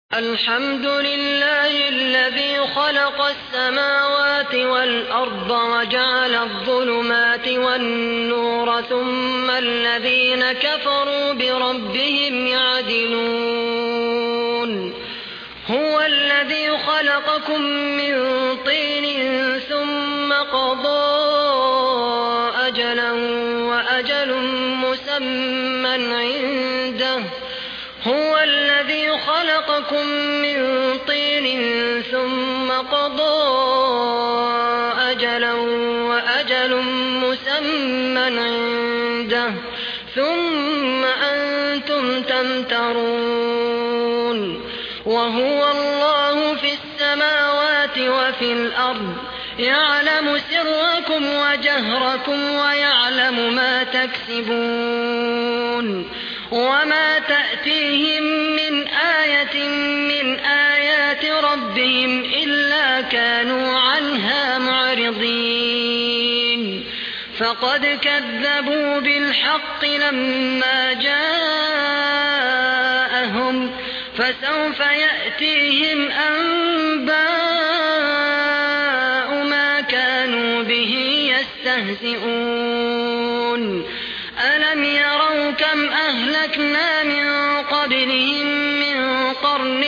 الحمد لله الذي خلق السماوات والأرض وجعل الظلمات والنور ثم الذين كفروا بربهم يعدلون هو الذي خلقكم من طين ثم قضى أجلا وأجل مسمى عنده هو الذي خلقكم من طين ثم قضى أجلا وأجل مسمى عنده ثم أنتم تمترون وهو الله في السماوات وفي الأرض يعلم سركم وجهركم ويعلم ما تكسبون وما تأتيهم من آية من آيات ربهم إلا كانوا عنها معرضين فقد كذبوا بالحق لما جاءهم فسوف يأتيهم أنباء ما كانوا به يستهزئون ألم يروا كم أهلكنا من قبلهم من قرن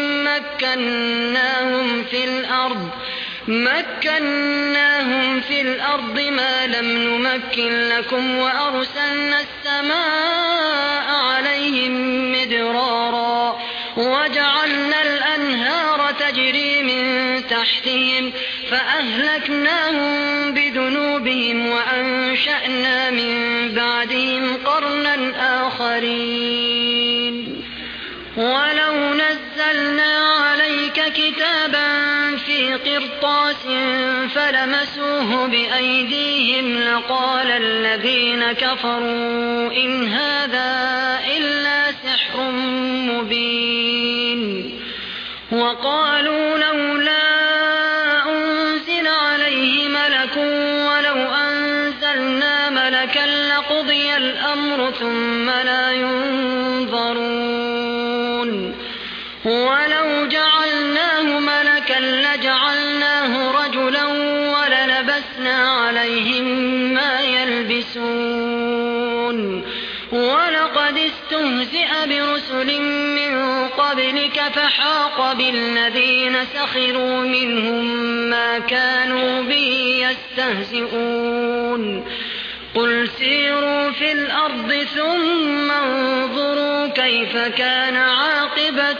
مكناهم في الأرض ما لم نمكن لكم وأرسلنا السماء عليهم مدرارا وجعلنا الأنهار تجري من تحتهم فأهلكناهم بذنوبهم وأنشأنا من بعدهم قرنا آخرين ولو نزلنا عليك كتابا في قرطاس فلمسوه بأيديهم لقال الذين كفروا إن هذا إلا سحر مبين وقالوا لولا أنزل عليه ملك ولو أنزلنا ملكا لقضي الأمر ثم لا ينظرون ولو جعلناه ملكا لجعلناه رجلا وللبسنا عليهم ما يلبسون ولقد استهزئ برسل من قبلك فحاق بالذين سخروا منهم ما كانوا به يستهزئون قل سيروا في الأرض ثم انظروا كيف كان عاقبة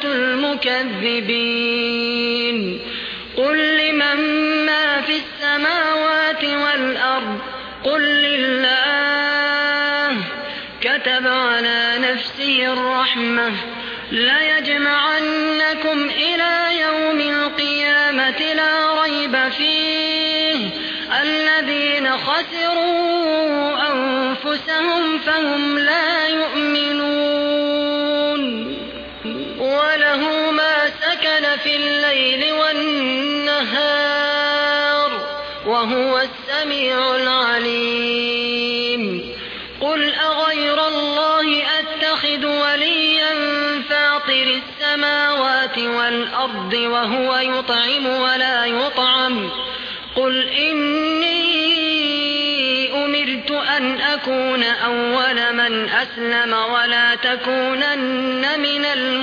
المكذبين قل لمن ما في السماوات والأرض قل لله كتب على نفسه الرحمة ليجمعنكم إلى يوم القيامة لا ريب فيه الذين خسروا أنفسهم فهم لا يؤمنون وله ما سكن في الليل والنهار وهو السميع العليم قل أغير الله أتخذ وليا فاطر السماوات والأرض وهو يطعم ولا يطعم قل إني أمرت أن أكون أول من أسلم ولا تكونن من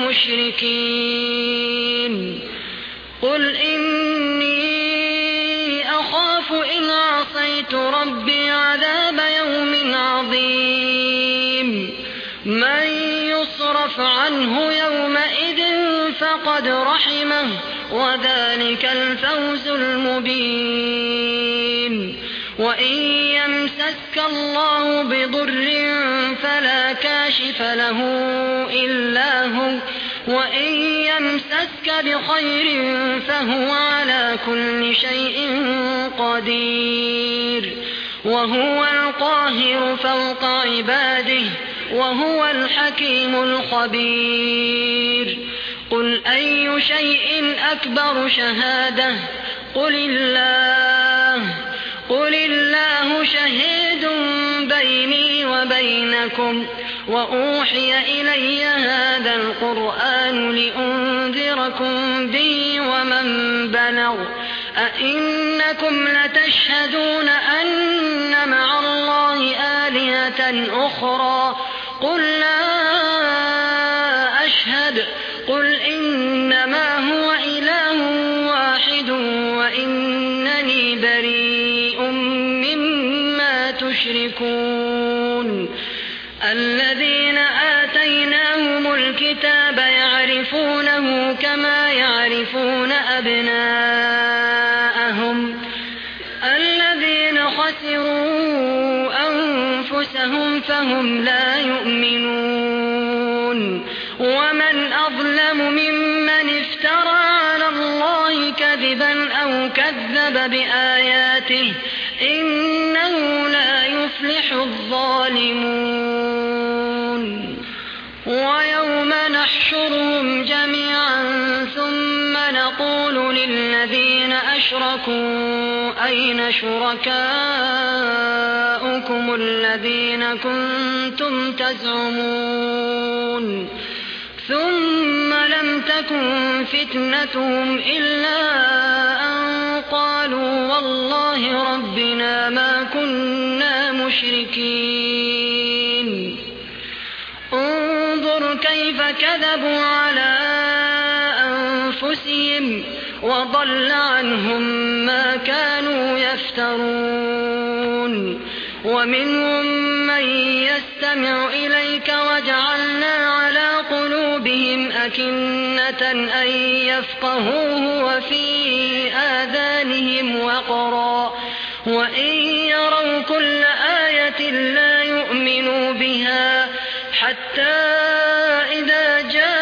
المشركين قل إني أخاف إن عصيت ربي عذاب يوم عظيم من يصرف عنه يومئذ فقد رحمه وذلك الفوز المبين وإن يمسسك الله بضر فلا كاشف له إلا هو وإن يمسسك بخير فهو على كل شيء قدير وهو القاهر فوق عباده وهو الحكيم الخبير قل أي شيء أكبر شهادة قل الله شهيد بيني وبينكم وأوحي إلي هذا القرآن لأنذركم وأخبركم به ومن بلغ أئنكم لتشهدون أن مع الله آلهة أخرى قل لا أشهد قل إنما هو إله واحد وإنني بريء مما تشركون. الذين آتيناهم الكتاب يعرفونه كما يعرفون أبناءهم الذين خسروا أنفسهم فهم لا يؤمنون. ومن أظلم ممن افترى على الله كذبا أو كذب بآياته إنه لا يفلح الظالمون. ويوم نحشرهم جميعا ثم نقول للذين أشركوا أين شركاؤكم الذين كنتم تزعمون ثم لم تكن فتنتهم إلا أن قالوا والله ربنا ما كنا مشركين. انظر كيف كذبوا على أنفسهم وضل عنهم ما كانوا يفترون. ومنهم من يستمع إليك وجعلنا على قلوبهم أكنة أن يفقهوه وفي آذانهم وقرا وإن يروا كل آية لا يؤمنوا بها حتى إذا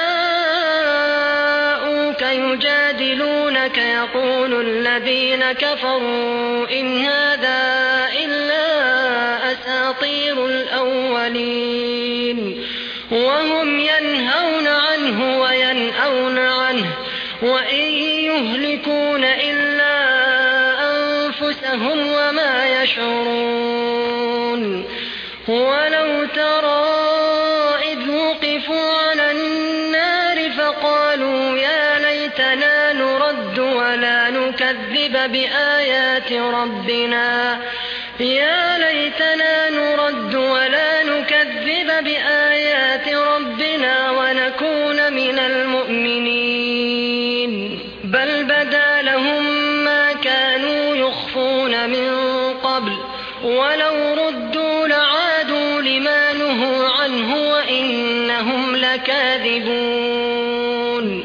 جاءوك يجادلونك يقول الذين كفروا إن هذا إلا أساطير الأولين وهم ينهون عنه وينأون عنه وإن يهلكون إلا أنفسهم وما يشعرون. ولو ترى إذ وقفوا على النار فقالوا يا ليتنا نرد ولا نكذب بآيات ربنا ونكون من المؤمنين. بل بدا لهم ما كانوا يخفون من قبل ولو ردوا لعادوا لما نهوا عنه وإنهم لكاذبون.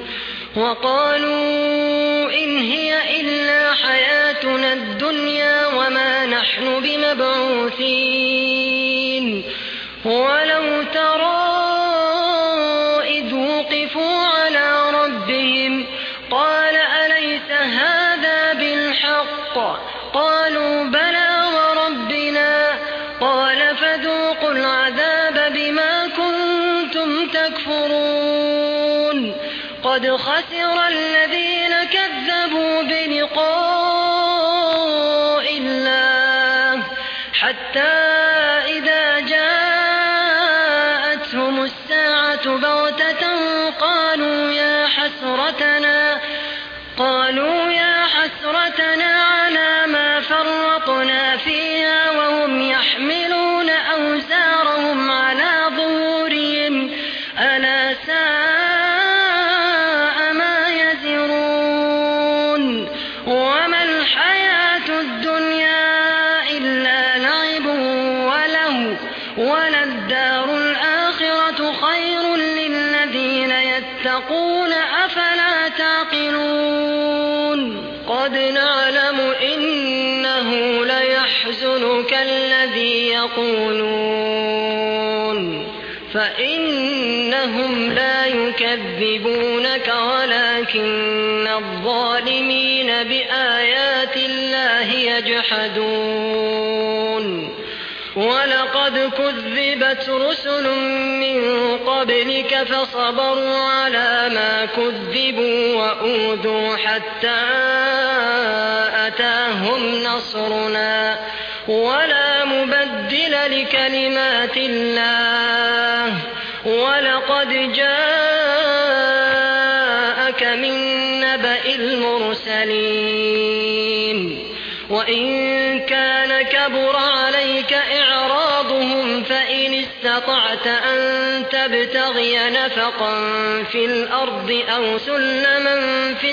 وقالوا إن هي إلا حياتنا الدنيا وما نحن بمبعوثين. ولو ترى إذ وقفوا على ربهم قال أليس هذا بالحق قالوا بلى وربنا قال فذوقوا العذاب بما كنتم تكفرون. قد خسر الذين كذبوا بلقاء الله حتى إذا جاءتهم الساعة بغتة قالوا يا حسرتنا على ما فرطنا فيها وهم يحملون أوزارهم على ظهورهم ألا ساء ما يزرون. وما الحياة الدنيا إلا لعب ولهو وللدار الآخرة خير للذين يتقون أفلا تعقلون. قد نعلم إنه ليحزنك الذي يقولون فإنهم لا يكذبونك ولكن الظالمين بآيات الله يجحدون. ولقد كذبت رسل من قبلك فصبروا على ما كذبوا وأوذوا حتى أتاهم نصرنا ولا مبدل لكلمات الله. ولقد جاءك من للنبأ المرسلين وإن كان كبر عليك إعراضهم فإن استطعت أن تبتغي نفقا في الأرض أو سلما في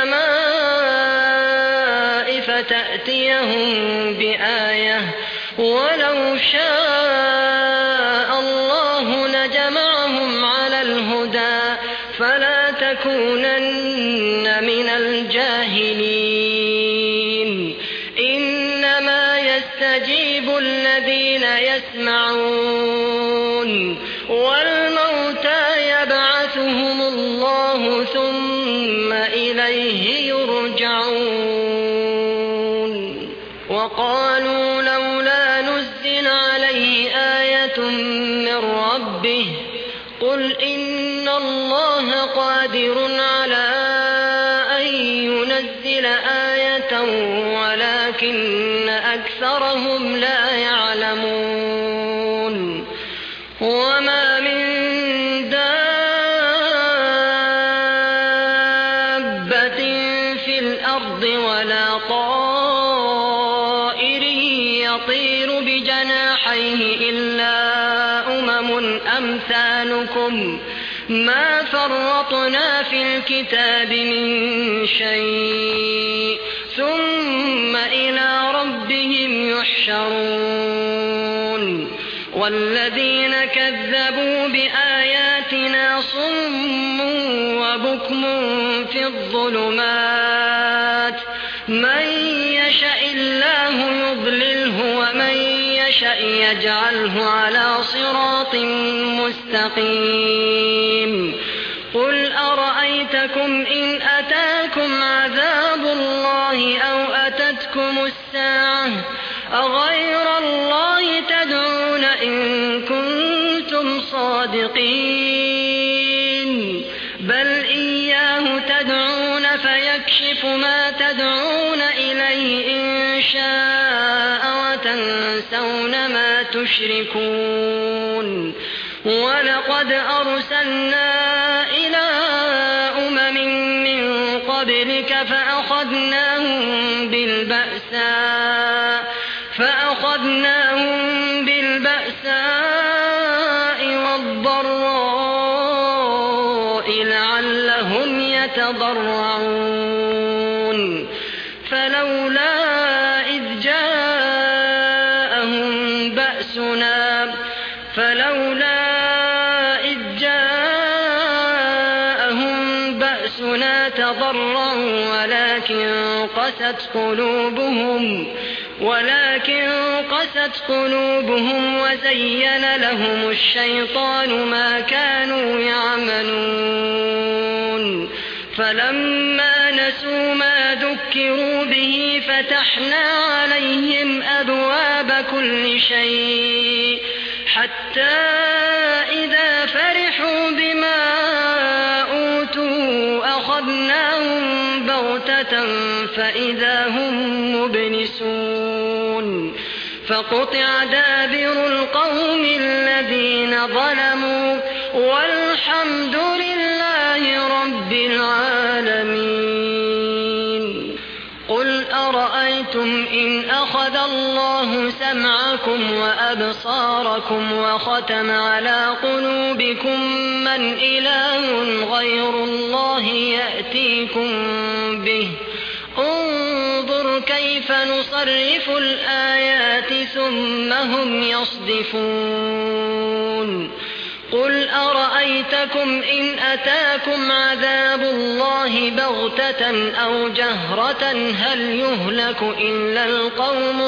السماء فتأتيهم بآية ولو شاء الله لجمعهم على الهدى فلا تكونن من الجاهلين إنما يستجيب الذين يسمعون والموتى يبعثهم الله ثم إليه يرجعون وقالوا لولا نزل عليه آية من ربه قل إن الله قادر على أن ينزل آية ولكن أكثرهم لا يعلمون وما من دابة في الأرض ولا طائر يطير بجناحيه إلا أمثالكم ما فرطنا في الكتاب من شيء ثم إلى ربهم يحشرون والذين كذبوا بآياتنا صم وبكم في الظلمات من يشاء الله يضلله ومن يشاء يجعله على صراط مستقيم قل أرأيتكم إن أتاكم عذاب الله أو أتتكم الساعة أغير الله تدعون إن كنتم صادقين بل إياه تدعون فيكشف ما تدعون إليه إن شاء وتنسون ما تشركون ولقد أرسلنا إلى أمم من قبلك فأخذناهم بالبأساء والضراء لعلهم يتضرعون فلولا إذ جاءهم بأسنا تضرعوا ولكن قست قلوبهم وزين لهم الشيطان ما كانوا يعملون فلما نسوا ما ذكروا به فتحنا عليهم أبواب كل شيء حتى إذا فرحوا بما أوتوا أخذناهم بغتة فإذا هم مبلسون فقطع دابر القوم الذين ظلموا والحمد لله رب العالمين قل أرأيتم إن أخذ الله سمعكم وأبصاركم وختم على قلوبكم من إله غير الله يأتيكم به انظر كيف نصرف الآيات ثم هم يصدفون قل أرأيتكم إن أتاكم عذاب الله بغتة أو جهرة هل يهلك إلا القوم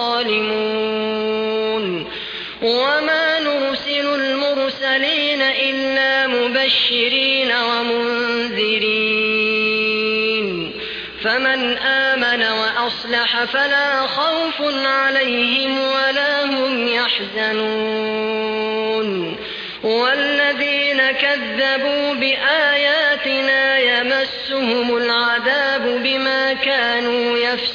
الظالمون وما نرسل المرسلين إلا مبشرين ومنذرين فمن آمن وأصلح فلا خوف عليهم ولا هم يحزنون والذين كذبوا بآياتنا يمسهم العذاب بما كانوا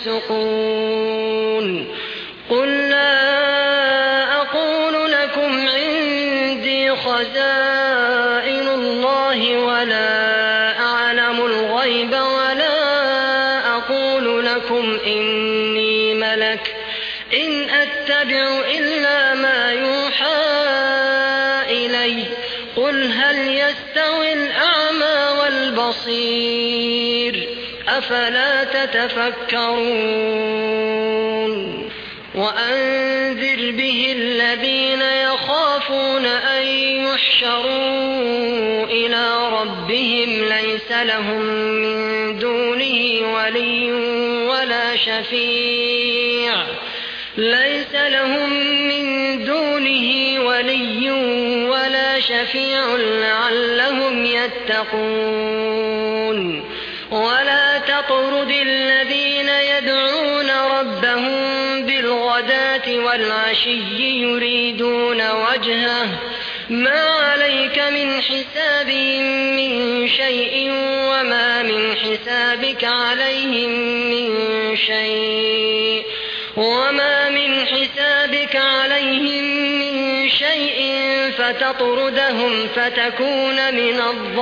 يفسقون قل لا أقول لكم عندي خزائن الله ولا أعلم الغيب الغيب ولا أقول لكم إني ملك إن أتبع إلا ما يوحى إلي قل هل يستوي الأعمى والبصير أفلا تتفكرون وأنذر به الذين يخافون أن يحشروا إلى ربهم ليس لهم من دونه ولي ولا شفيع لعلهم يتقون ولا تطرد الذين يدعون ربهم بالغداة والعشي يريدون وجهه ما عليك من حسابهم من شيء وما من حسابك عليهم من شيء فتطردهم فتكون من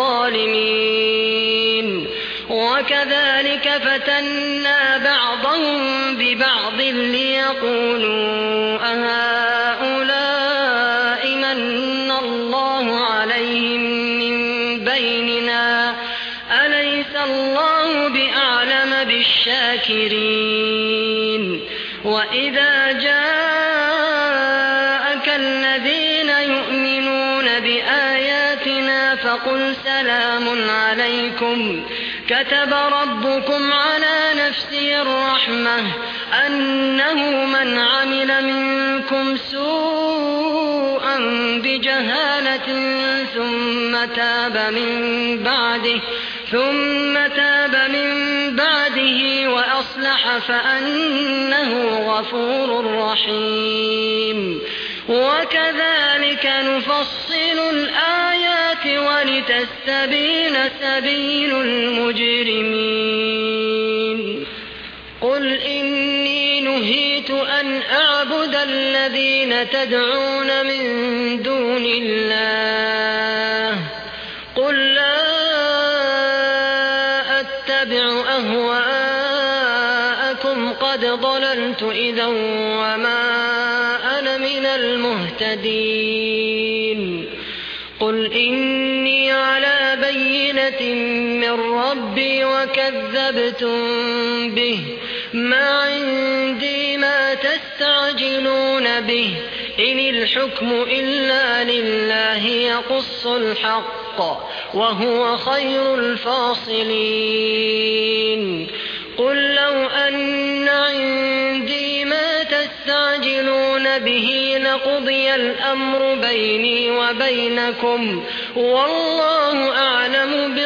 الظالمين وكذلك فتنا بعضهم ببعض ليقولوا أهؤلاء من الله عليهم من بيننا أليس الله بأعلم بالشاكرين وإذا جاءك الذين يؤمنون بآياتنا فقل سلام عليكم كتب ربكم على نفسه الرحمة أنه من عمل منكم سوءا بجهالة ثم تاب من بعده وأصلح فأنه غفور رحيم وكذلك نفصل الآيات ولتستبين سبيل المجرمين قل إني نهيت أن أعبد الذين تدعون من دون الله قل لا أتبع أهواءكم قد ضللت إذا وما أنا من المهتدين قل إني على بينة من ربي وكذبتم به ما عندي ما تستعجلون به إن الحكم إلا لله يقص الحق وهو خير الفاصلين قل لو أن عندي ما تستعجلون به لقضي الأمر بيني وبينكم والله أعلم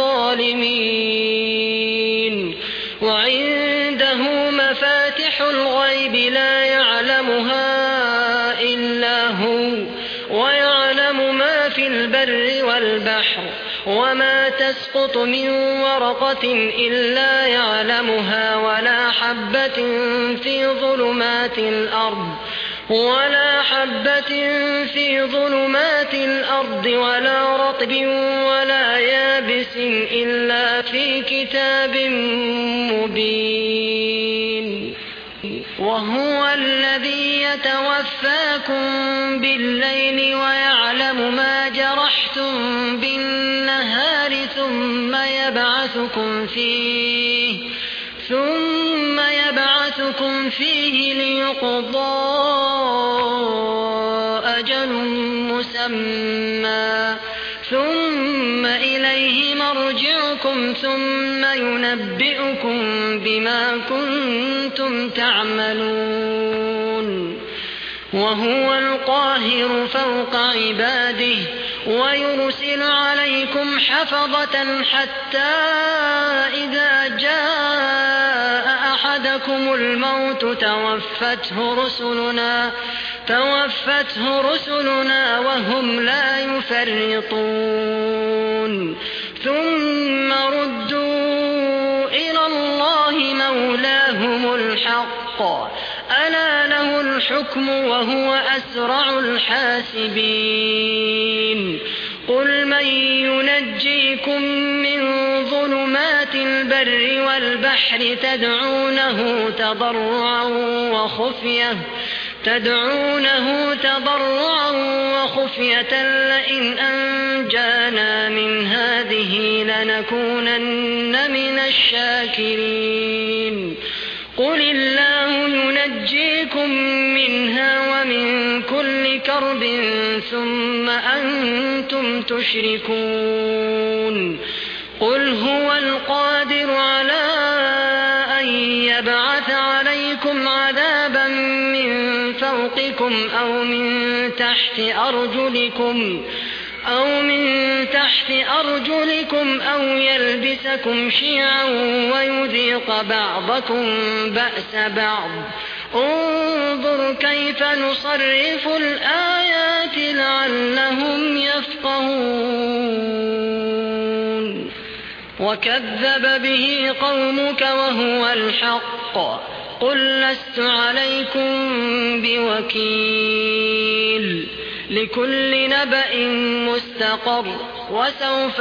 بالظالمين وعنده مفاتح الغيب لا يعلمها إلا هو ويعلم ما في البر والبحر وما تسقط من ورقة إلا يعلمها ولا حبة في ظلمات الأرض ولا رطب ولا يابس إلا في كتاب مبين وهو الذي يتوفاكم بالليل ويعلم ما جرحتم بالنهار ثم يبعثكم فيه ليقضى أجل مسمى ثم إليه مرجعكم ثم ينبئكم بما كنتم تعملون وهو القاهر فوق عباده ويرسل عليكم حفظة حتى إذا جاء أحدكم الموت توفته رسلنا وهم لا يفرطون ثم ردوا إلى الله مولاهم الحق ألا له الحكم وهو أسرع الحاسبين قل من ينجيكم من ظلمات البر والبحر تدعونه تضرعا وخفية لئن أنجانا من هذه لنكونن من الشاكرين قل الله ينجيكم منها ومن كل كرب ثم أنتم تشركون قل هو القادر على أن يبعث عليكم عذابا من فوقكم أو من تحت أرجلكم أو يلبسكم شيعا ويذيق بعضكم بأس بعض انظر كيف نصرف الآيات لعلهم يفقهون وكذب به قومك وهو الحق قل لست عليكم بوكيل لكل نبأ مستقر وسوف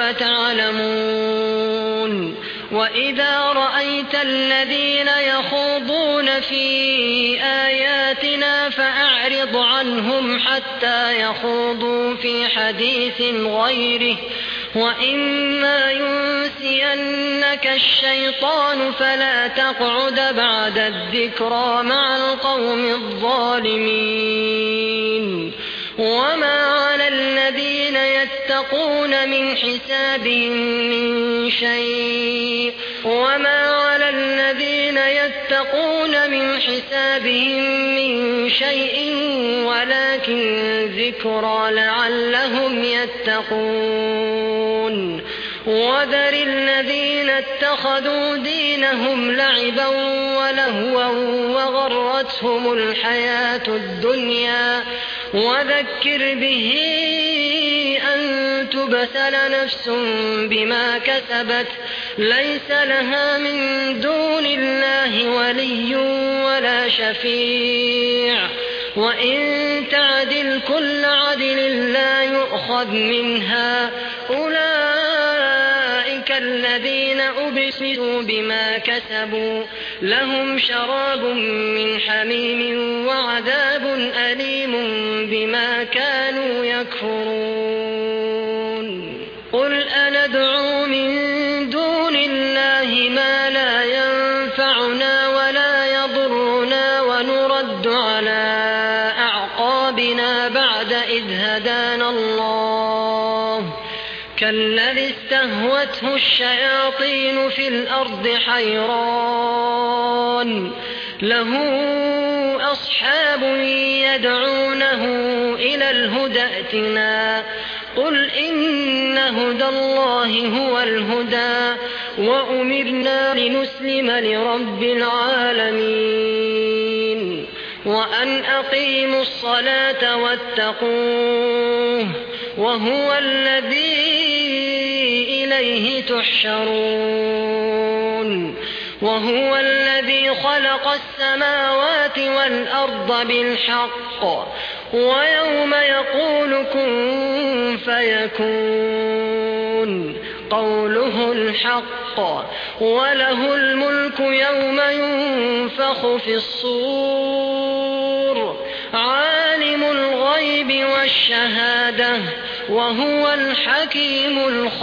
تعلمون وإذا رأيت الذين يخوضون في آياتنا فأعرض عنهم حتى يخوضوا في حديث غيره وإما ينسينك الشيطان فلا تقعد بعد الذكرى مع القوم الظالمين وما على الذين يتقون من حسابهم من شيء ولكن ذكرى لعلهم يتقون وذر الذين اتخذوا دينهم لعبا ولهوا وغرتهم الحياة الدنيا وذكر به أن تبتل نفس بما كسبت ليس لها من دون الله ولي ولا شفيع وإن تعدل كل عدل لا يؤخذ منها أولئك الذين أبسلوا بما كسبوا لهم شراب من حميم وعذاب أليم بما كانوا يكفرون قل أندعو من دون الله ما لا ينفعنا ولا يضرنا ونرد على أعقابنا بعد إذ هدانا الله كالذي استهوته الشياطين في الأرض حيران له أصحاب يدعونه إلى الهدى ائتنا قل إن هدى الله هو الهدى وأمرنا لنسلم لرب العالمين وأن أقيموا الصلاة واتقوه وهو الذي إليه تحشرون وهو الذي خلق السماوات والأرض بالحق ويوم يقول كن فيكون قوله الحق وله الملك يوم ينفخ في الصور عالم الغيب والشهادة وهو الحكيم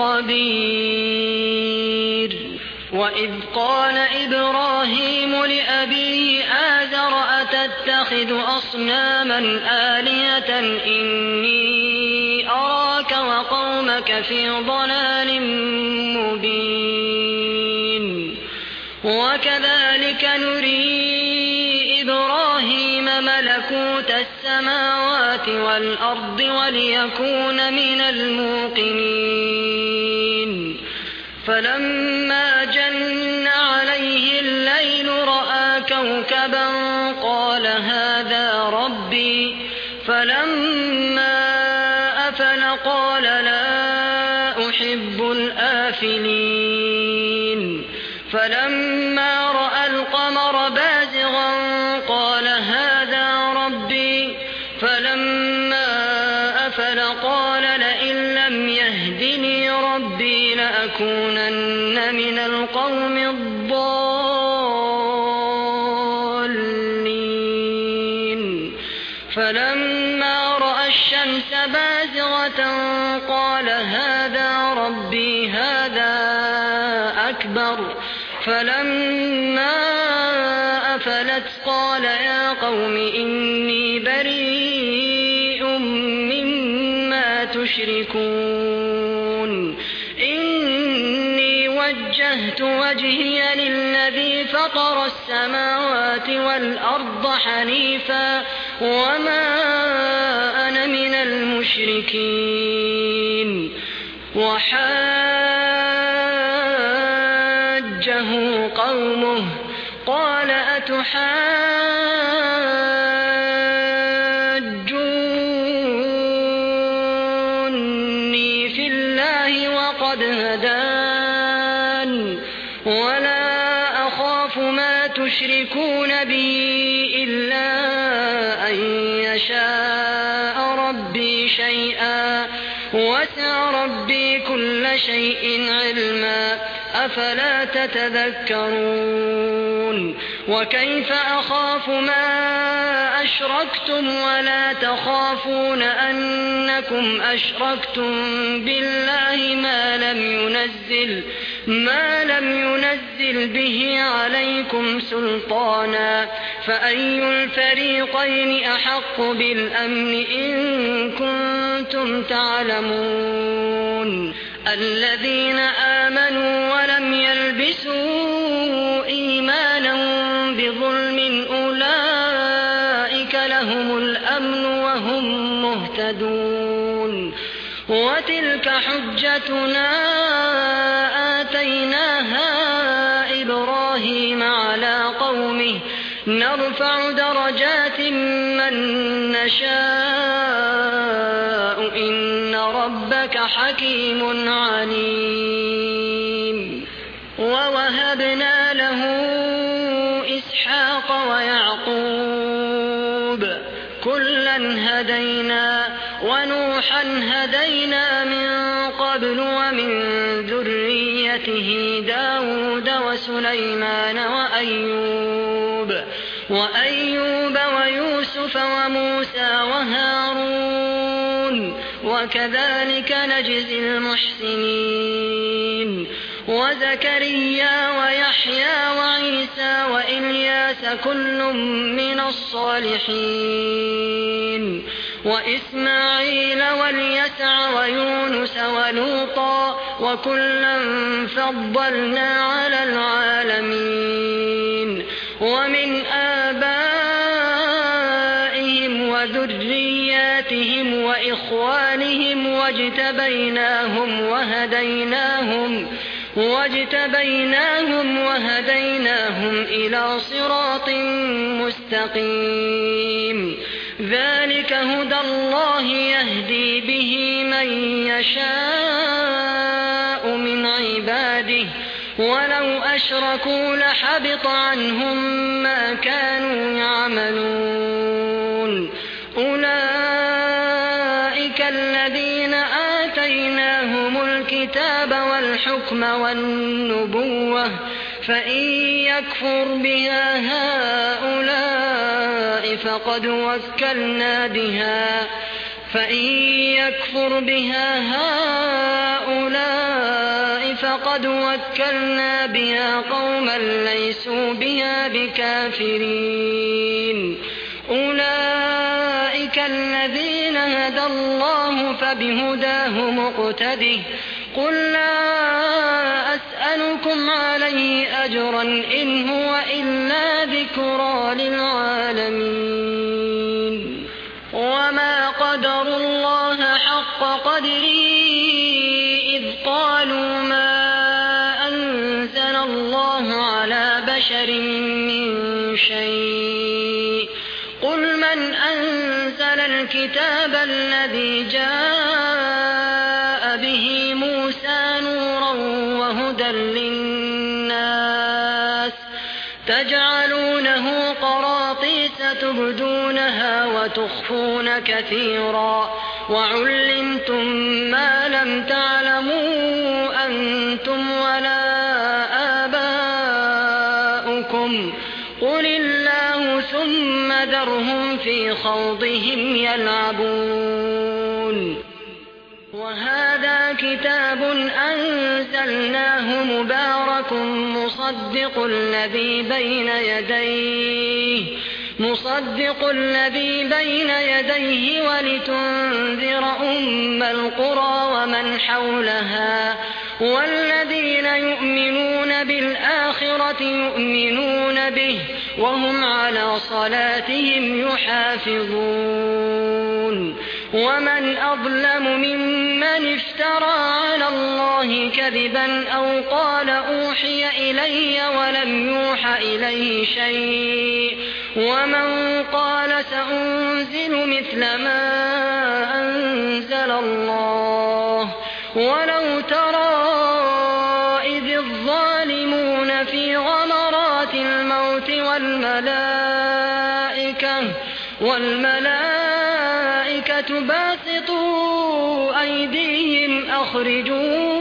الخبير وإذ قال إبراهيم لأبيه آزر أتتخذ أصناما آلهة إني أراك وقومك في ضلال مبين وكذلك نري إبراهيم ملكوت السماوات والأرض وليكون من الموقنين فلما جن عليه الليل رأى كوكبا قال هذا ربي فلما أفل قال لا أحب الآفلين فلما رأى القمر بازغا قال هذا ربي فلما أفل قال لئن لم القوم الضالين فلما رأى الشمس بازغة قال هذا ربي هذا أكبر فلما أفلت قال يا قوم إني بريء مما تشركون إني وجهت وجهي للذي فطر السماوات والأرض حنيفا وما أنا من المشركين وحاجه قومه قال أتحاجوني في الله وقد هدان ولا أخاف ما تشركون به إلا أن يشاء ربي شيئا وسع ربي كل شيء علما أفلا تتذكرون وكيف أخاف ما أشركتم ولا تخافون أنكم أشركتم بالله ما لم ينزل به عليكم سلطانا فأي الفريقين أحق بالأمن إن كنتم تعلمون الذين آمنوا ولم يلبسوا إيمانهم بظلم أولئك لهم الأمن وهم مهتدون وتلك حجتنا آتيناها إبراهيم على قومه نرفع درجات من نشاء إن ربك حكيم عليم ووهبنا له إسحاق ويعقوب كلا هدينا ونوحا هدينا من قبل ومن ذريته داود وسليمان وأيوب ويوسف وموسى وهارون وكذلك نجزي المحسنين وزكريا ويحيى وعيسى وإلياس كل من الصالحين وإسماعيل واليسع ويونس ولوطا وكلا فضلنا على العالمين ومن آبائهم وذرياتهم وإخوانهم واجتبيناهم وهديناهم إلى صراط مستقيم ذلك هدى الله يهدي به من يشاء من عباده ولو أشركوا لحبط عنهم ما كانوا يعملون أولئك الذين آتيناهم الكتاب والحكم والنبوة فإن يكفر بها هؤلاء فقد وكلنا بها قوما ليسوا بها بكافرين أولئك الذين هدى الله فبهداه مقتده قل لا أسألكم عليه أجرا إن هو إلا ذكرى للعالمين وما قدروا الله حق قدره إذ قالوا ما أنزل الله على بشر من شيء قل من أنزل الكتاب الذي جاء به موسى نورا وهدى للناس تجعلونه قراطيس تبدونها وتخفون كثيرا وعلمتم ما لم تعلموا أنتم ولا آباؤكم ربكم قل الله ثم ذرهم في خوضهم يلعبون وهذا كتاب أنزلناه مبارك مصدق الذي بين يديه ولتنذر أم القرى ومن حولها والذين يؤمنون بالآخرة يؤمنون به وهم على صلاتهم يحافظون ومن أظلم ممن افترى على الله كذبا أو قال أوحي إلي ولم يوح إليه شيء ومن قال سأنزل مثل ما أنزل الله ولو ترى إذ الظالمون في غمرات الموت والملائكة باسطوا أيديهم أخرجوا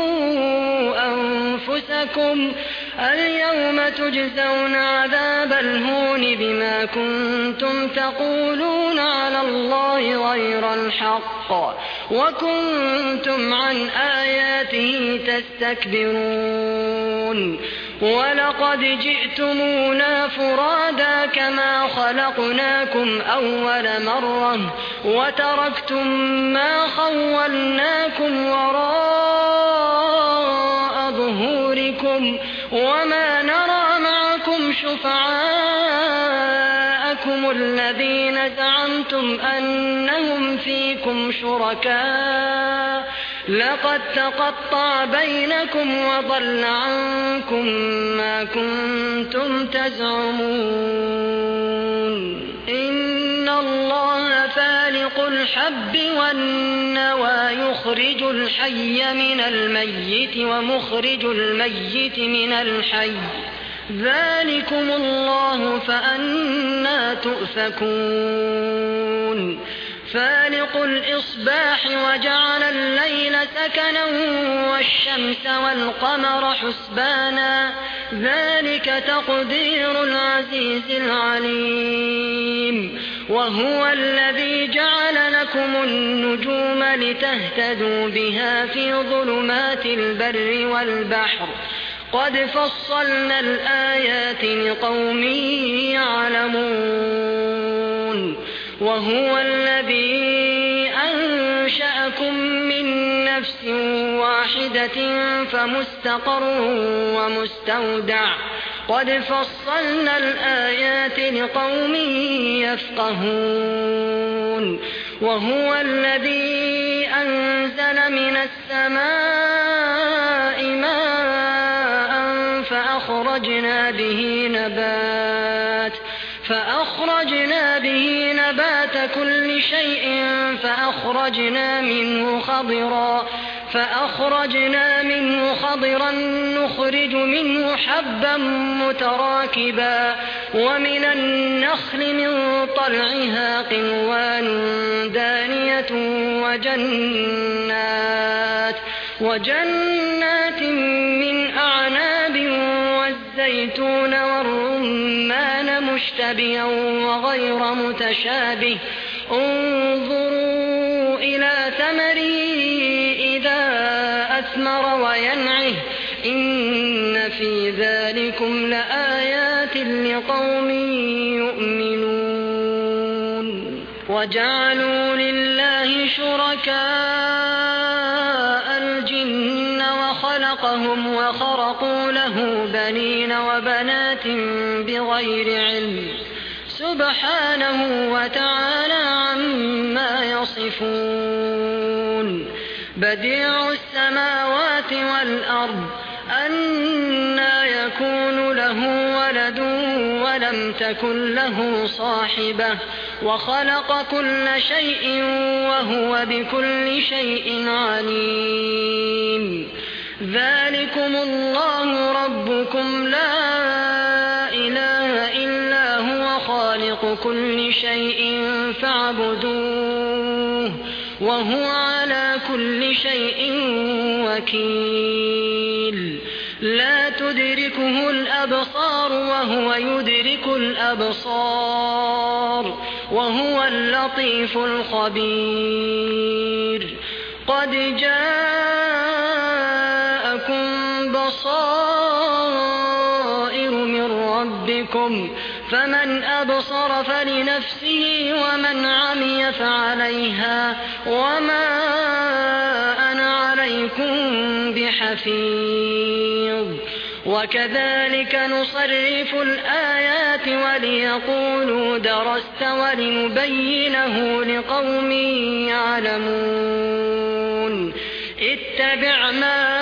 أنفسكم اليوم تجزون عذاب الهون بما كنتم تقولون على الله غير الحق وكنتم عن آياته تستكبرون ولقد جئتمونا فرادا كما خلقناكم أول مرة وتركتم ما خولناكم وراء ظهوركم وما نرى معكم شفعاءكم الذين زعمتم أنهم فيكم شركاء لقد تقطع بينكم وضل عنكم ما كنتم تزعمون إن الله فالق الحب والنوى يخرج الحي من الميت ومخرج الميت من الحي ذلكم الله فأنى تؤفكون فالق الإصباح وجعل الليل سكنا والشمس والقمر حسبانا ذلك تقدير العزيز العليم وهو الذي جعل لكم النجوم لتهتدوا بها في ظلمات البر والبحر قد فصلنا الآيات لقوم يعلمون وهو الذي أنشأكم من نفس واحدة فمستقر ومستودع قد فصلنا الآيات لقوم يفقهون وهو الذي أنزل من السماء ماء فأخرجنا به نبات كل شيء فأخرجنا منه خضرا نخرج منه حبا متراكبا ومن النخل من طلعها قنوان دانية وجنات من أعناب والزيتون والرمان مشتبها وغير متشابه انظروا إلى ثمره إذا أثمر وينعه إن في ذلكم لآيات لقوم يؤمنون وجعلوا لله شركاء الجن وخلقهم وخرقوا له بنين وبنات بغير علم سبحانه وتعالى عما يصفون بديع السماوات والأرض أنى يكون له ولد ولم تكن له صاحبة وخلق كل شيء وهو بكل شيء عليم ذلكم الله ربكم لا إله إلا هو خالق كل شيء فاعبدوه وهو على كل شيء وكيل لا تدركه الأبصار وهو يدرك الأبصار وهو اللطيف الخبير. قد جاءكم بصائر من ربكم فمن أبصر فلنفسه ومن عمي فعليها وما أنا عليكم بحفيظ. وكذلك نصرف الآيات وليقولوا درست ولنبينه لقوم يعلمون. اتبع ما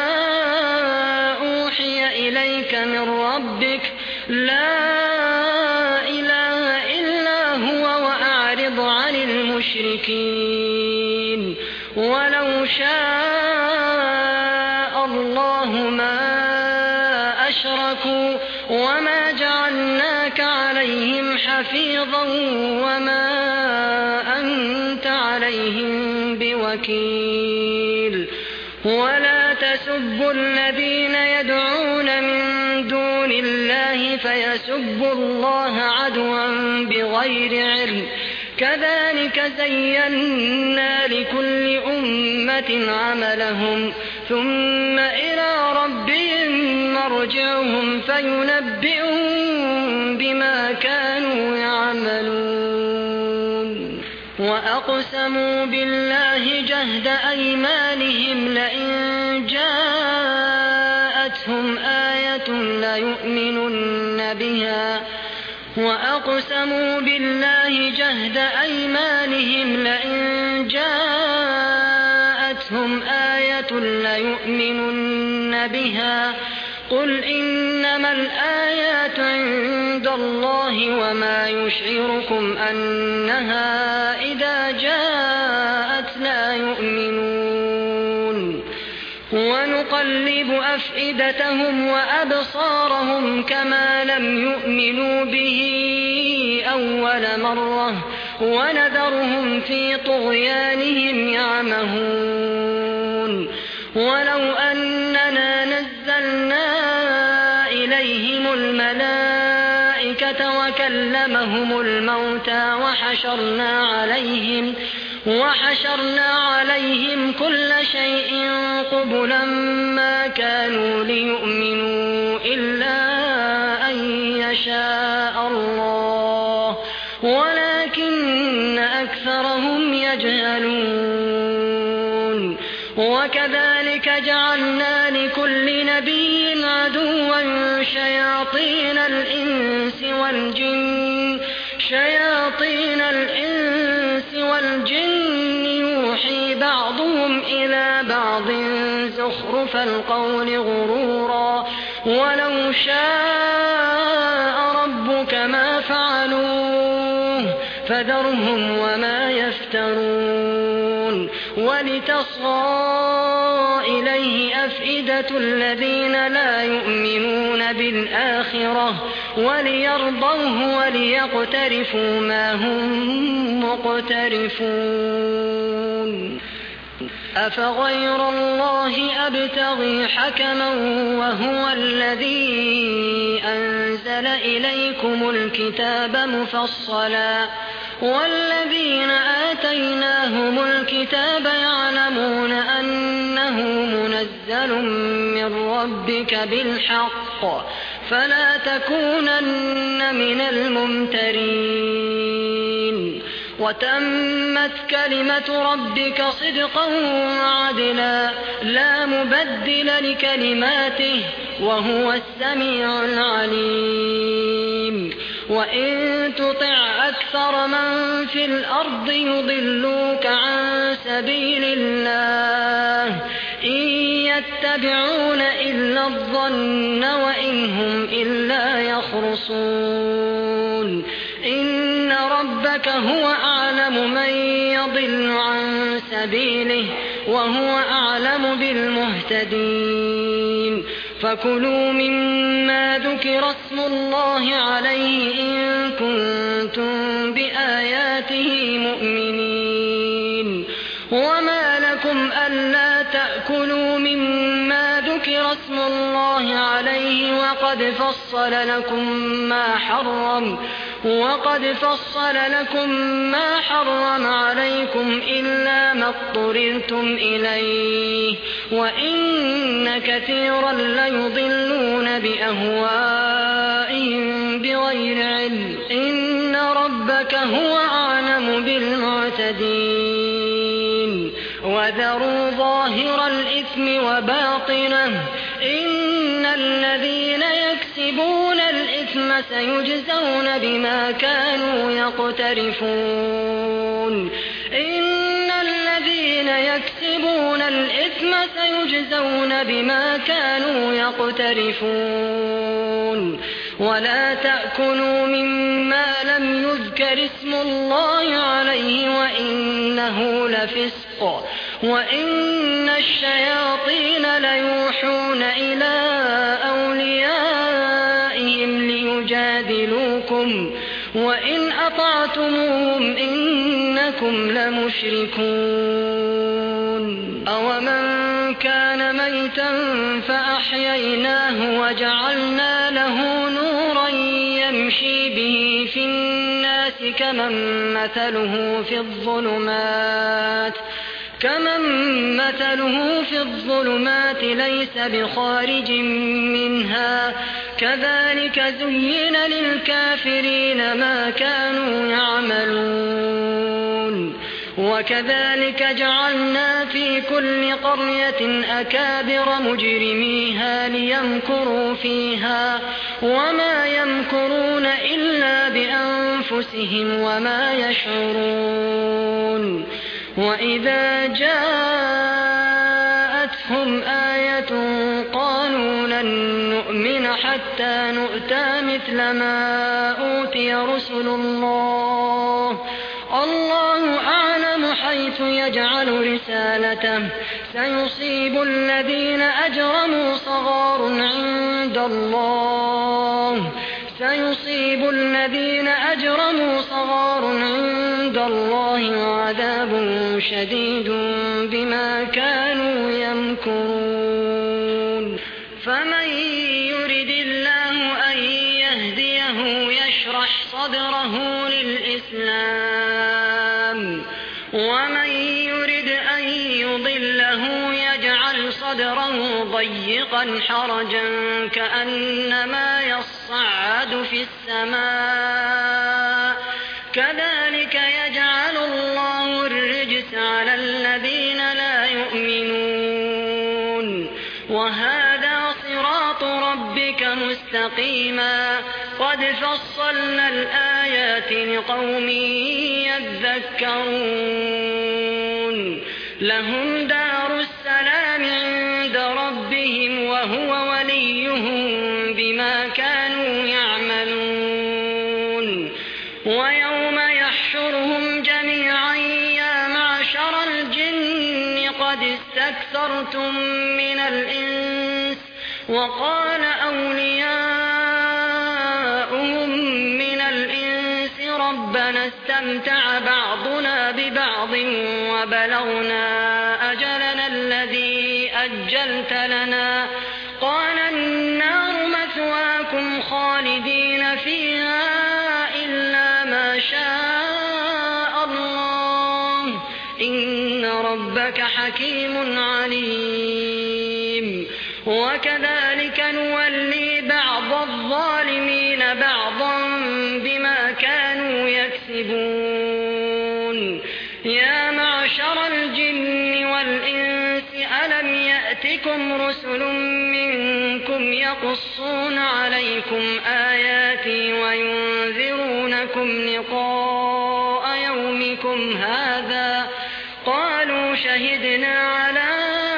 أوحي إليك من ربك لا إله إلا هو وأعرض عن المشركين. ولو شاء الله ما أشركوا وما جعلناك عليهم حفيظا وما أنت عليهم بوكيل. ولا تسبوا الذين يدعون من دون الله فيسبوا الله عدوا بغير علم. كذلك زينا لكل أمة عملهم ثم إلى ربهم مرجعهم فينبئهم بما كانوا يعملون. وأقسموا بالله جهد أيمانهم لئن جاءتهم آية ليؤمنن بها وأقسموا بالله جهد أيمانهم لئن جاءتهم آية ليؤمنن بها قل إنما الآيات عند الله وما يشعركم أنها إذا جاءت لا يؤمنون. ونقلب أفئدتهم وأبصارهم كما لم يؤمنوا به أول مرة ونذرهم في طغيانهم يعمهون. ولو أننا نزلنا إليهم الملائكة وكلمهم الموتى وحشرنا عليهم كل شيء قبلا ما كانوا ليؤمنوا إلا أن يشاء الله ولكن أكثرهم يجهلون. وكذلك جعلنا لكل نبي عدوا شياطين الإنس والجن يوحي بعضهم إلى بعض زخرف القول غرورا ولو شاء ربك ما فعلوه فذرهم وما يفترون. ولتصغى إليه أفئدة الذين لا يؤمنون بالآخرة وليرضوه وليقترفوا ما هم مقترفون. أفغير الله أبتغي حكما وهو الذي أنزل إليكم الكتاب مفصلا والذين آتيناهم الكتاب يعلمون أنه منزل من ربك بالحق فلا تكونن من الممترين. وتمت كلمة ربك صدقا وعدلا لا مبدل لكلماته وهو السميع العليم. وإن تطع أكثر من في الأرض يضلوك عن سبيل الله إن يتبعون إلا الظن وإن هم إلا يخرصون. إن ربك هو أعلم من يضل عن سبيله وهو أعلم بالمهتدين. فكلوا مما ذكر اسم الله عليه إن كنتم بآياته مؤمنين. وما لكم ألا تأكلوا مما ذكر اسم الله عليه وقد فصل لكم ما حرم عليكم إلا ما اضطررتم إليه وإن كثيرا ليضلون بأهوائهم بغير علم إن ربك هو أعلم بالمعتدين وذروا ظاهر الإثم وباطنه إن الذين يكسبون الإثم سيجزون بما كانوا يقترفون ولا تأكلوا مما لم يذكر اسم الله عليه وإنه لفسق وإن الشياطين ليوحون إلى أوليائهم ليجادلوكم وإن أطعتموهم إنكم لمشركون أومن كان ميتا فأحييناه وجعلنا له نورا يمشي به في الناس كمن مثله في الظلمات ليس بخارج منها كذلك زين للكافرين ما كانوا يعملون وكذلك جعلنا في كل قرية أكابر مجرميها ليمكروا فيها وما يمكرون إلا بأنفسهم وما يشعرون وإذا جاءتهم آية قالوا لن نؤمن حتى نؤتى مثل ما أوتي رسل الله أعلم حيث يجعل رسالته سيصيب الذين أجرموا صغار عند الله وعذاب شديد بما كانوا يمكرون فمن يرد الله أن يهديه يشرح صدره للإسلام ومن يرد أن يضله يجعل صدره ضيقا حرجا كأنما يصعد في السماء كذلك يجعل الله الرجس على الذين لا يؤمنون وهذا صراط ربك مستقيما قد فصلنا الآيات لقوم يذكرون لهم دار السلام عند ربهم وهو وليهم بما كانوا يعملون ويوم يحشرهم جميعا يا معشر الجن قد استكثرتم من الإنس وقال أولياؤهم من الإنس ربنا استمتع بعضنا ببعض وبلغنا أجلنا الذي أجلت لنا قال النار مثواكم خالدين فيها إلا ما شاء الله إن ربك حكيم عليم وكذلك نولي بعض الظالمين بعضا بما كانوا يكسبون يا معشر الجن والإنس ألم يأتكم رسل منكم يقصون عليكم آياتي وينذرونكم لقاء يومكم هذا قالوا شهدنا على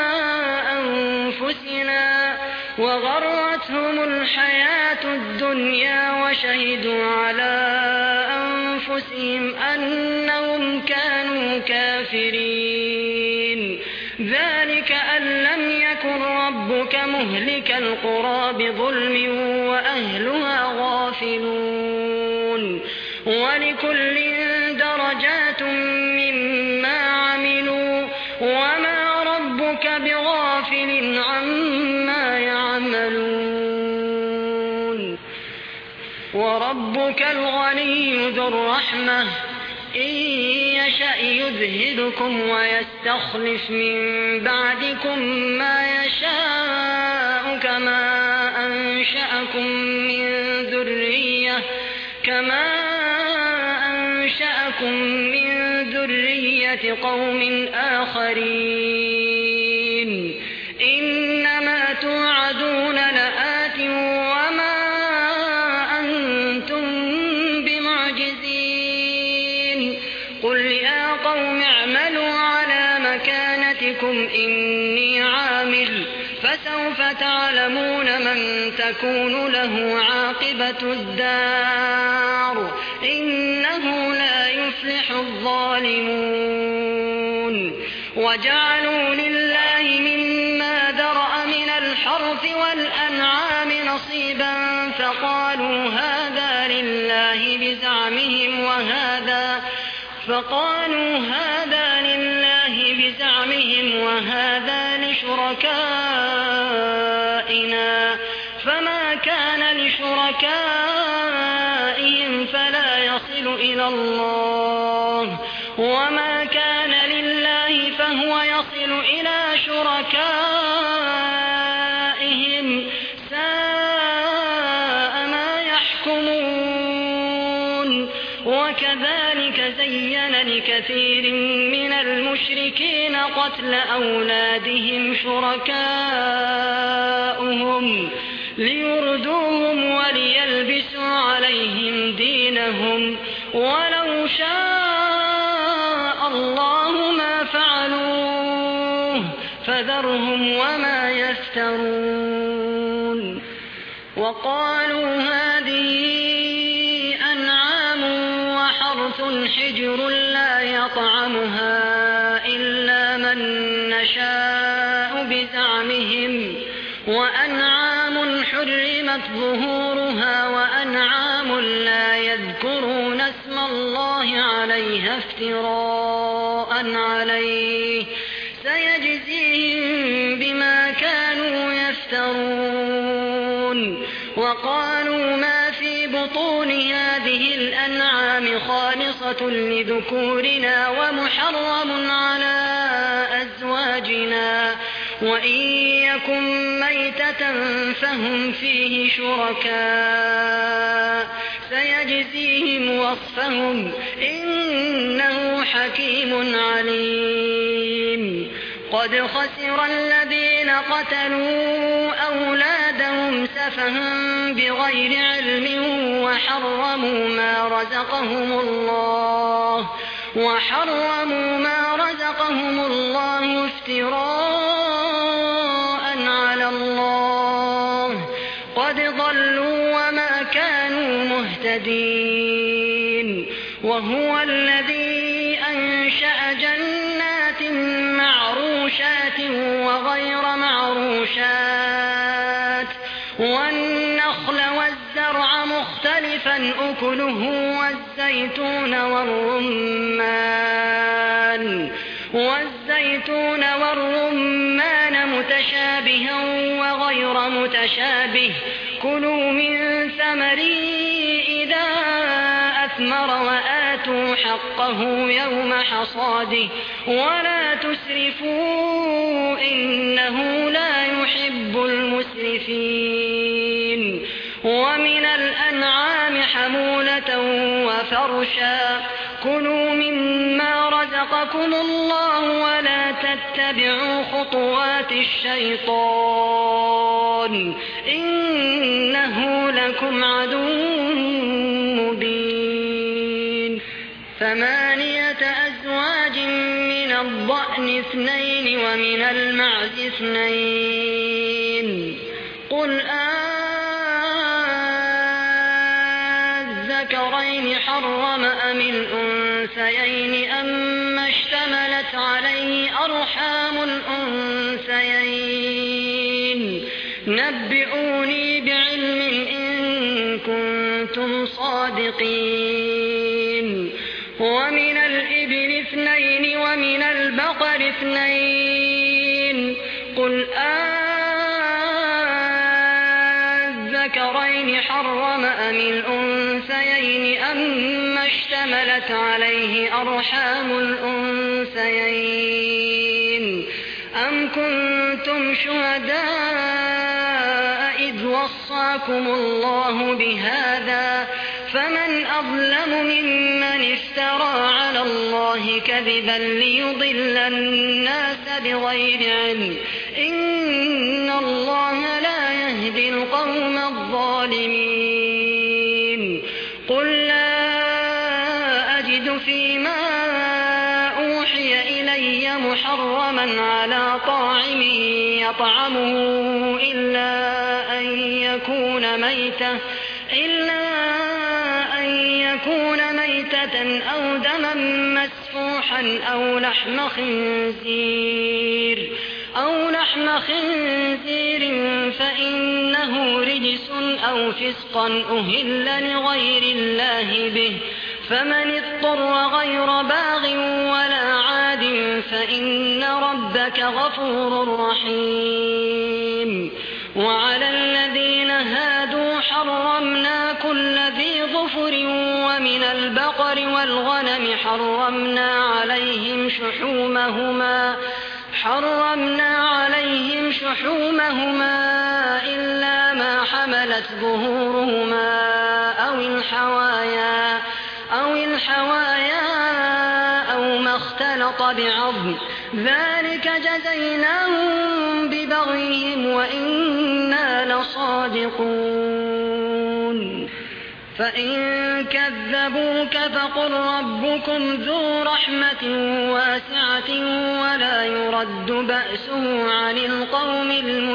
أنفسنا وغرتهم الحياة الدنيا وشهدوا على أنفسهم أنهم كانوا كافرين ذلك أن لم يكن ربك مهلك القرى بظلم وأهلها غافلون ولكل درجات مما عملوا وما ربك بغافل عما يعملون وربك الغني ذو الرحمة إن يشأ يذهبكم ويستخلف من بعدكم ما يشاء كما أنشأكم من ذرية قوم آخرين إنما توعدون لآت وما أنتم بمعجزين قل يا قوم اعملوا على مكانتكم إني عامل فسوف تعلمون من تكون له عاقبة الدار إنه لا يفلح الظالمون وجعلوا لله مما ذرأ من الحرث والأنعام نصيبا فقالوا هذا لله بزعمهم وهذا لشركائنا فما كان لشركائهم فلا يصل إلى الله وما كان لله فهو يصل إلى شركائهم ساء ما يحكمون وكذلك زين لكثير من المشركين قتل أولادهم شركاؤهم ليردوهم وليلبسوا عليهم دينهم ولو شاء الله ما فعلوه فذرهم وما يفترون وقالوا هذه أنعام وحرث حجر لا يطعمها إلا من نشاء بزعمهم وأنعام حرمت ظهورها وأنعام لا يذكرون اسم الله عليها افتراء عليه سيجزيهم بما كانوا يفترون وقالوا ما في بطون هذه الأنعام خالصة لذكورنا ومحرم على أزواجنا وإن يكن ميتة فهم فيه شركاء سيجزيهم وصفهم إنه حكيم عليم قد خسر الذين قتلوا أولادهم سفها بغير علم وحرموا ما رزقهم الله افتراء على الله قد ضلوا وما كانوا مهتدين وهو الذي أنشأ جنات معروشات وغير معروشات والنخل والزرع مختلفا أكله والزيتون والرمان متشابها وغير متشابه كلوا من ثمره إذا أثمر وآتوا حقه يوم حصاده ولا تسرفوا إنه لا يحب المسرفين ومن الأنعام حمولة وفرشا كلوا مما رزقكم الله ولا تتبعوا خطوات الشيطان إنه لكم عدو مبين 8 أزواج من الضأن 2 ومن المعز 2 قل الذكرين حرم أم الأنثيين أما اشتملت عليه أرحام الأنثيين نبئوني بعلم إن كنتم صادقين ومن الإبل 2 ومن البقر 2 قل الذكرين الذكرين حرم أم الأنثيين أما اشتملت عليه أرحام الأنثيين أم كنتم شهداء إذ وصاكم الله بهذا فمن أظلم ممن افترى على الله كذبا ليضل الناس بغير علم إن الله لا يهدي القوم الظالمين قل لا أجد فيما أوحي إلي محرما على طاعم يطعمه إلا أن يكون ميتة أو دما مسفوحا أو لحم خنزير فإنه رجس أو فسقا أهل لغير الله به فمن اضطر غير باغ ولا عاد فإن ربك غفور رحيم وعلى الذين هادوا حرمنا كل ذي ظفر ومن البقر والغنم حرمنا عليهم شحومهما إلا ما حملت ظهورهما أو الحوايا أو ما اختلط بعظم ذلك جزيناهم ببغيهم وإنا لصادقون فإن كذبوك فقل ربكم ذو رحمة واسعة ولا يرد بأسه عن القوم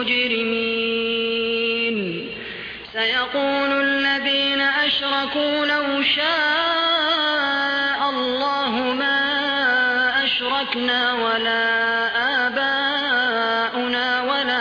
المجرمين سيقول الذين أشركوا لو شاء الله ما أشركنا ولا آباؤنا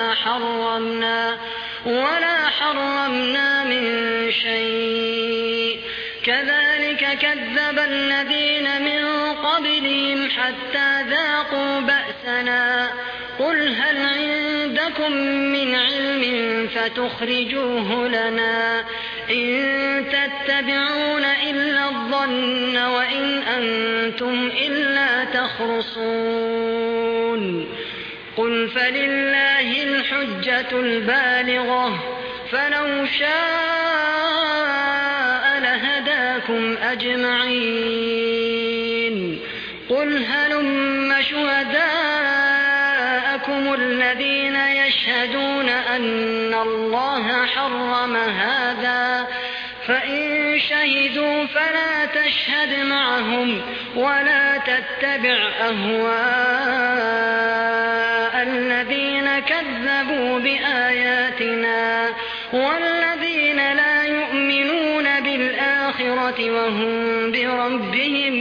ولا حرمنا من شيء كذلك كذب الذين من قبلهم حتى ذاقوا بأسنا قل هل عندكم من علم فتخرجوه لنا إن تتبعون إلا الظن وإن أنتم إلا تخرصون قل فلله الحجة البالغة فلو شاء لهداكم أجمعين قل هلم شهداءكم الذين يشهدون أن الله حرم هذا فإن شهدوا فلا تشهد معهم ولا تتبع أهواء الذين كذبوا بآياتنا والذين لا يؤمنون بالآخرة وهم بربهم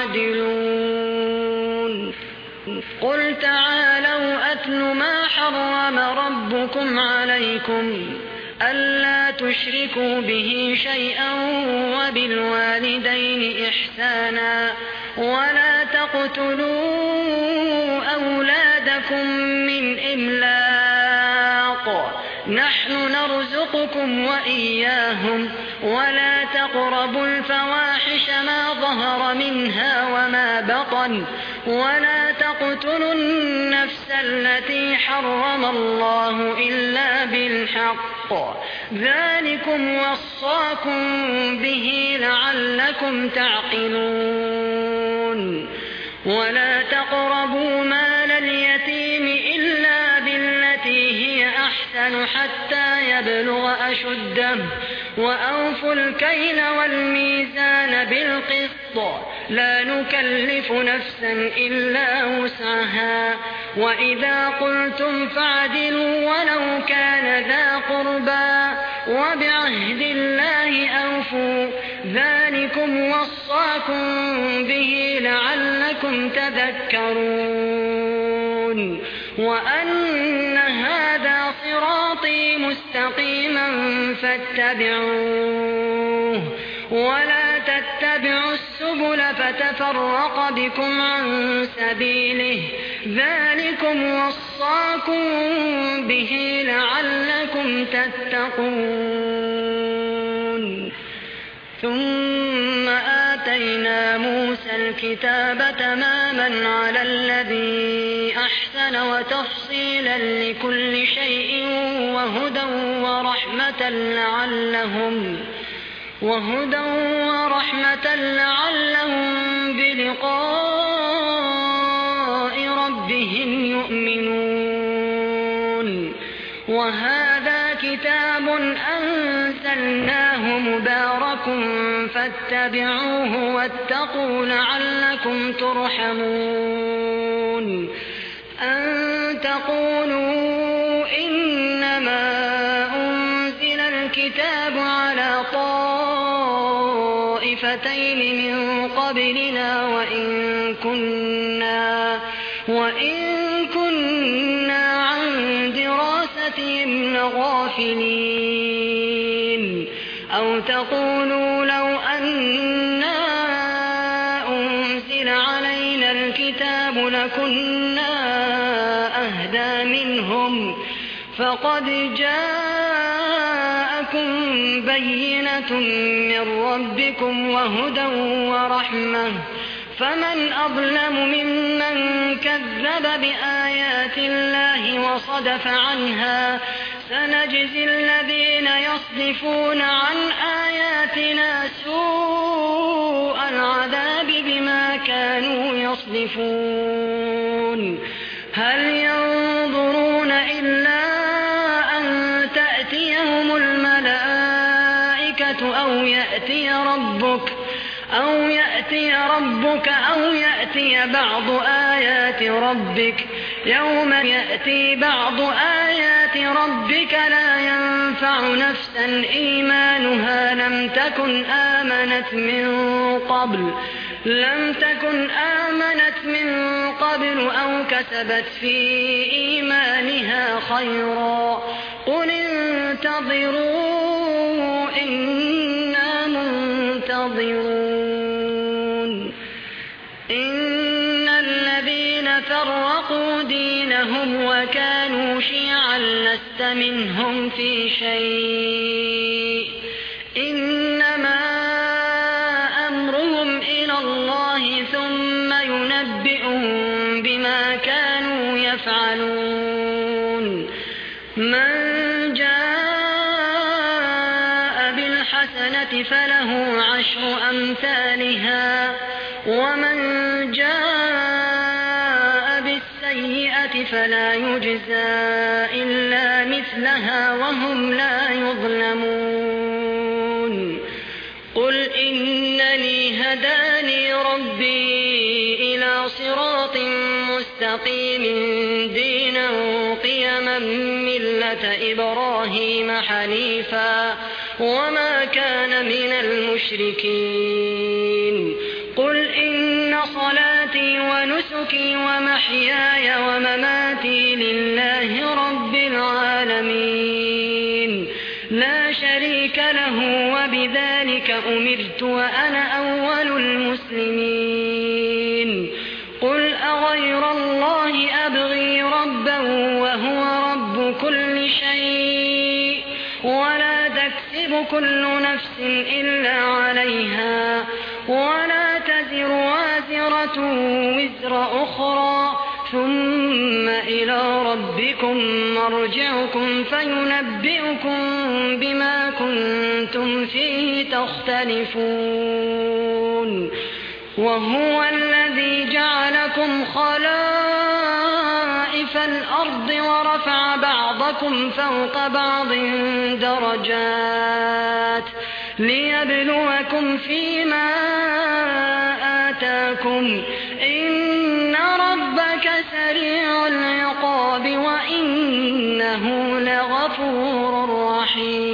يعدلون قل تعالوا أتل ما حرم ربكم عليكم ألا تشركوا به شيئا وبالوالدين إحسانا ولا تقتلوا أولادكم من إملاق نحن نرزقكم وإياهم ولا تقربوا الفواحش ما ظهر منها وما بطن ولا تقتلوا النفس التي حرم الله إلا بالحق ذلكم وصاكم به لعلكم تعقلون ولا تقربوا مال اليتيم إلا بالتي هي أحسن حتى يبلغ أشده وأوفوا الكيل والميزان بالقسط لا نكلف نفسا إلا وسعها وإذا قلتم فاعدلوا ولو كان ذا قربى وبعهد الله أوفوا ذلكم وصاكم به لعلكم تذكرون وأن هذا صراطي مستقيما فاتبعوه ولا تتبعوا السبل فتفرق بكم عن سبيله ذلكم وصاكم به لعلكم تتقون ثم آتينا موسى الكتاب تماما على الذي أحسن وتفصيلا لكل شيء وهدى ورحمة لعلهم بلقاء ربهم يؤمنون وهذا كتاب أنزلناه مبارك فاتبعوه واتقوا لعلكم ترحمون أن تقولوا إنما أنزل الكتاب على طائفتين من قبلنا وإن كنا عن دراستهم لغافلين أو تقولوا لو أنا أنزل علينا الكتاب لكنا أهدى منهم فقد جاءكم بينة من ربكم وهدى ورحمة فمن أظلم ممن كذب بآيات الله وصدف عنها سنجزي الذين يصدفون عن آياتنا سوء العذاب بما كانوا يصدفون هل ينظرون إلا أن تأتيهم الملائكة أو يأتي ربك أو يأتي بعض آيات ربك يوم يأتي بعض آيات ربك لا ينفع نفسا إيمانها لم تكن آمنت من قبل أو كسبت في إيمانها خيرا قل انتظروا إنا منتظرون إن الذين فرقوا دينهم وكانوا شيعا لست منهم في شيء إنما أمرهم إلى الله ثم ينبئهم بما كانوا يفعلون من جاء بالحسنة فله عشر أمثالها ومن جاء بالسيئة فلا يجزى إلا مثلها وهم لا يظلمون قل إنني هداني ربي إلى صراط مستقيم دينا قيما ملة إبراهيم حنيفا وما كان من المشركين قل إن صلاتي ونسكي ومحياي ومماتي لله رب العالمين لا شريك له وبذلك أمرت وأنا أول المسلمين قل أغير الله أبغي ربا وهو رب كل شيء ولا تكسب كل نفس إلا عليها ولا تزر وازرة وزر أخرى ثم إلى ربكم مرجعكم فينبئكم بما كنتم فيه تختلفون وهو الذي جعلكم خلائف الأرض ورفع بعضكم فوق بعض درجات ليبلوكم فيما آتاكم إن ربك سريع العقاب وإنه لغفور رحيم